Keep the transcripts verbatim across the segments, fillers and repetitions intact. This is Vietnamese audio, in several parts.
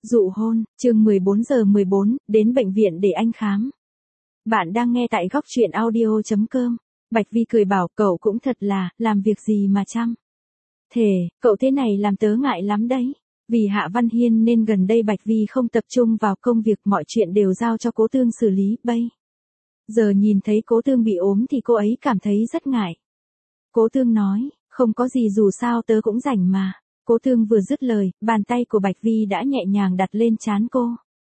Dụ hôn, chương mười bốn giờ mười bốn, đến bệnh viện để anh khám. Bạn đang nghe tại góc truyện audio chấm com. Bạch Vi cười bảo cậu cũng thật là, làm việc gì mà chăm. Thề, cậu thế này làm tớ ngại lắm đấy. Vì Hạ Văn Hiên nên gần đây Bạch Vi không tập trung vào công việc, mọi chuyện đều giao cho Cố Tương xử lý, bây giờ nhìn thấy Cố Tương bị ốm thì cô ấy cảm thấy rất ngại. Cố Tương nói, không có gì, dù sao tớ cũng rảnh mà. Cố Tương vừa dứt lời, bàn tay của Bạch Vi đã nhẹ nhàng đặt lên trán cô.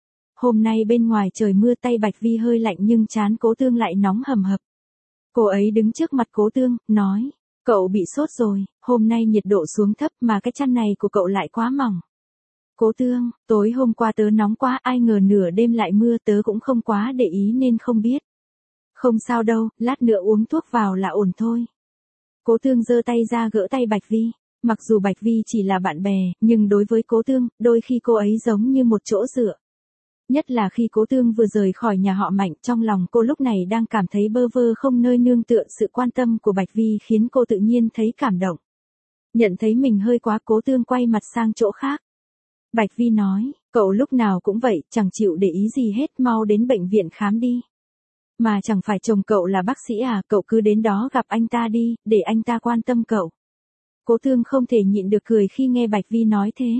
Hôm nay bên ngoài trời mưa, tay Bạch Vi hơi lạnh nhưng trán Cố Tương lại nóng hầm hập. Cô ấy đứng trước mặt Cố Tương, nói, cậu bị sốt rồi, hôm nay nhiệt độ xuống thấp mà cái chăn này của cậu lại quá mỏng. Cố Tương, tối hôm qua tớ nóng quá, ai ngờ nửa đêm lại mưa, tớ cũng không quá để ý nên không biết. Không sao đâu, lát nữa uống thuốc vào là ổn thôi. Cố Tương giơ tay ra gỡ tay Bạch Vi. Mặc dù Bạch Vi chỉ là bạn bè, nhưng đối với Cố Tương, đôi khi cô ấy giống như một chỗ dựa. Nhất là khi Cố Tương vừa rời khỏi nhà họ Mạnh, trong lòng cô lúc này đang cảm thấy bơ vơ không nơi nương tựa, sự quan tâm của Bạch Vi khiến cô tự nhiên thấy cảm động. Nhận thấy mình hơi quá, Cố Tương quay mặt sang chỗ khác. Bạch Vi nói, cậu lúc nào cũng vậy, chẳng chịu để ý gì hết, mau đến bệnh viện khám đi. Mà chẳng phải chồng cậu là bác sĩ à, cậu cứ đến đó gặp anh ta đi, để anh ta quan tâm cậu. Cố Tương không thể nhịn được cười khi nghe Bạch Vi nói thế.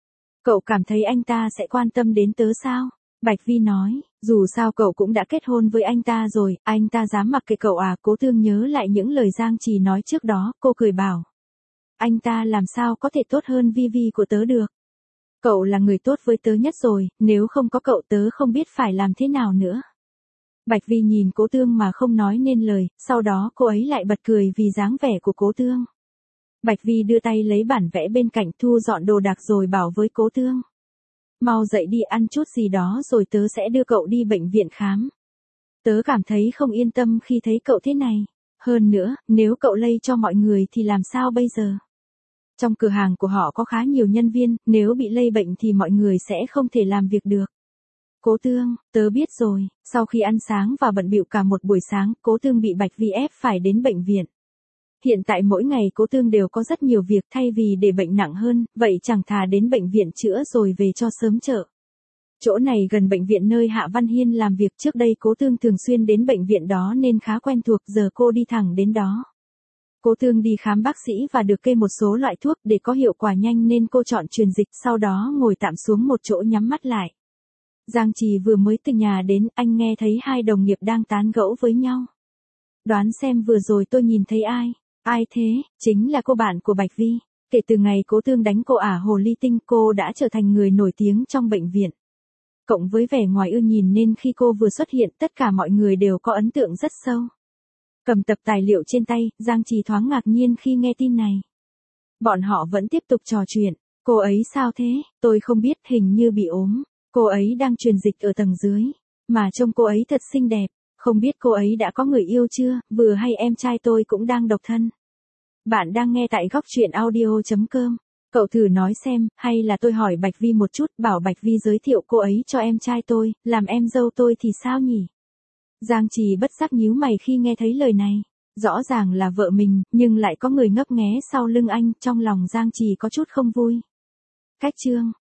Cậu cảm thấy anh ta sẽ quan tâm đến tớ sao? Bạch Vi nói, dù sao cậu cũng đã kết hôn với anh ta rồi, anh ta dám mặc kệ cậu à? Cố Tương nhớ lại những lời Giang Trì nói trước đó, cô cười bảo. Anh ta làm sao có thể tốt hơn Vi Vi của tớ được? Cậu là người tốt với tớ nhất rồi, nếu không có cậu tớ không biết phải làm thế nào nữa. Bạch Vi nhìn Cố Tương mà không nói nên lời, sau đó cô ấy lại bật cười vì dáng vẻ của Cố Tương. Bạch Vi đưa tay lấy bản vẽ bên cạnh, thu dọn đồ đạc rồi bảo với Cố Tương. Mau dậy đi, ăn chút gì đó rồi tớ sẽ đưa cậu đi bệnh viện khám. Tớ cảm thấy không yên tâm khi thấy cậu thế này. Hơn nữa, nếu cậu lây cho mọi người thì làm sao bây giờ? Trong cửa hàng của họ có khá nhiều nhân viên, nếu bị lây bệnh thì mọi người sẽ không thể làm việc được. Cố Tương, tớ biết rồi. Sau khi ăn sáng và bận bịu cả một buổi sáng, Cố Tương bị Bạch Vi ép phải đến bệnh viện. Hiện tại mỗi ngày Cố Tương đều có rất nhiều việc, thay vì để bệnh nặng hơn, vậy chẳng thà đến bệnh viện chữa rồi về cho sớm chợ. Chỗ này gần bệnh viện nơi Hạ Văn Hiên làm việc, trước đây Cố Tương thường xuyên đến bệnh viện đó nên khá quen thuộc, giờ cô đi thẳng đến đó. Cố Tương đi khám bác sĩ và được kê một số loại thuốc, để có hiệu quả nhanh nên cô chọn truyền dịch, sau đó ngồi tạm xuống một chỗ nhắm mắt lại. Giang Trì vừa mới từ nhà đến, anh nghe thấy hai đồng nghiệp đang tán gẫu với nhau. Đoán xem vừa rồi tôi nhìn thấy ai? Ai thế? Chính là cô bạn của Bạch Vi. Kể từ ngày Cố Tương đánh cô ả hồ ly tinh, cô đã trở thành người nổi tiếng trong bệnh viện. Cộng với vẻ ngoài ưa nhìn nên khi cô vừa xuất hiện, tất cả mọi người đều có ấn tượng rất sâu. Cầm tập tài liệu trên tay, Giang Trì thoáng ngạc nhiên khi nghe tin này. Bọn họ vẫn tiếp tục trò chuyện. Cô ấy sao thế? Tôi không biết, hình như bị ốm. Cô ấy đang truyền dịch ở tầng dưới. Mà trông cô ấy thật xinh đẹp. Không biết cô ấy đã có người yêu chưa, vừa hay em trai tôi cũng đang độc thân. Bạn đang nghe tại góc truyện audio chấm com. Cậu thử nói xem, hay là tôi hỏi Bạch Vi một chút, bảo Bạch Vi giới thiệu cô ấy cho em trai tôi, làm em dâu tôi thì sao nhỉ? Giang Trì bất giác nhíu mày khi nghe thấy lời này. Rõ ràng là vợ mình, nhưng lại có người ngấp nghé sau lưng anh, trong lòng Giang Trì có chút không vui. Cách chương,